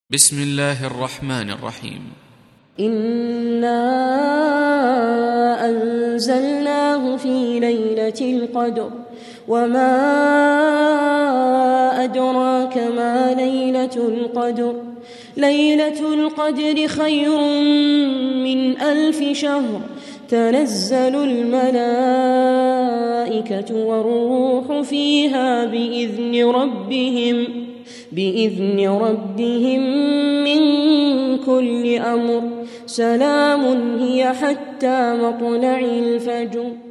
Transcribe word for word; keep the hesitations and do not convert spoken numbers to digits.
بسم الله الرحمن الرحيم. إنا أنزلناه في ليلة القدر وما أدراك ما ليلة القدر ليلة القدر خير من ألف شهر تنزل الملائكة والروح فيها بإذن ربهم بإذن ربهم من كل أمر سلام هي حتى مطلع الفجر.